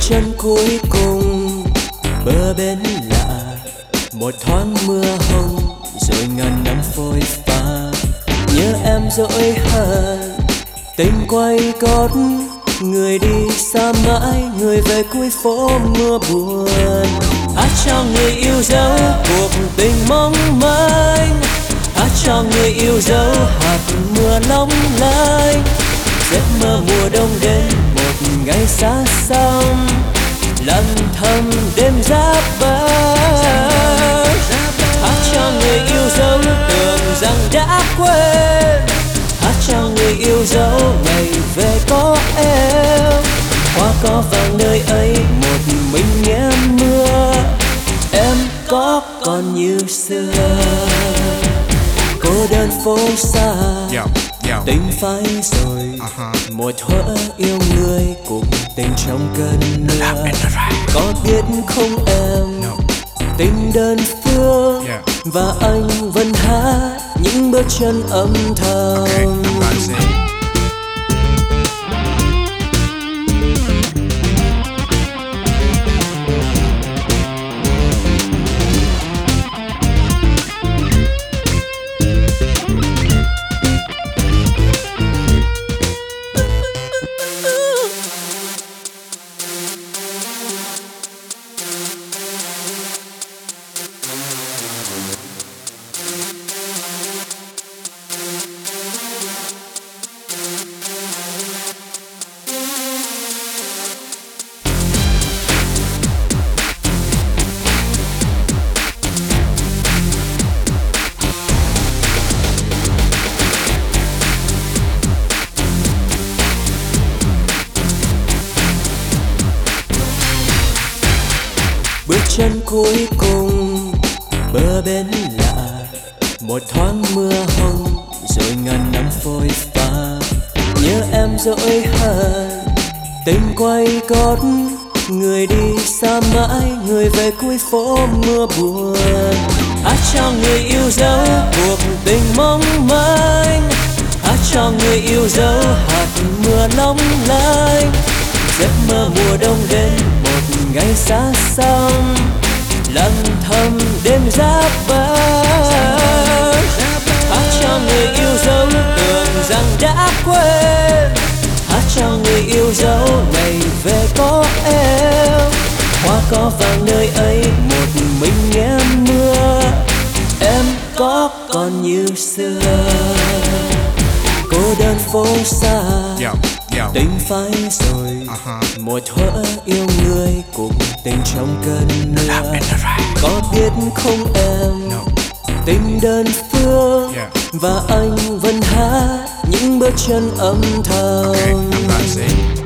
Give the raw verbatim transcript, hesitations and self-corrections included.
chân cuối cùng bờ bên lạ, một thoáng mưa hồng rồi ngàn năm phôi pha. Nhớ em dỗi hờn tình quay gót, người đi xa mãi, người về cuối phố mưa buồn. Hát cho người yêu dấu cuộc tình mong manh, hát cho người yêu dấu hạt mưa long lanh. Giấc mơ mùa đông đến một ngày xa xăm, lặng thầm đêm giáp băng. Hát cho người yêu dấu tưởng rằng đã quên, hát cho người yêu dấu ngày về có em. Hoa có vàng nơi ấy một mình nghe mưa, em có còn như xưa. Cô đơn phố xa tình phai rồi, một thuở yêu người cuộc tình trong cơn mưa. Có biết không em, tình đơn phương và anh vẫn hát những bước chân âm thầm. Bước chân cuối cùng bờ bên lạ, một thoáng mưa hồng rồi ngàn năm phôi pha. Nhớ em dỗi hờn tình quay gót, người đi xa mãi, người về cuối phố mưa buồn. Hát cho người yêu dấu cuộc tình mong manh, hát cho người yêu dấu hạt mưa long lanh. Giấc mơ mùa đông đến một ngày xa xăm, lặng thầm đêm giáp băng. Hát cho người yêu dấu tưởng rằng đã quên, hát cho người yêu dấu ngày về có em. Hoa có vàng nơi ấy một mình nghe mưa, em có còn như xưa. Cô đơn phố xa tình phai rồi, một thuở yêu người cuộc tình trong cơn mưa. Có biết không em, tình đơn phương và anh vẫn hát những bước chân âm thầm.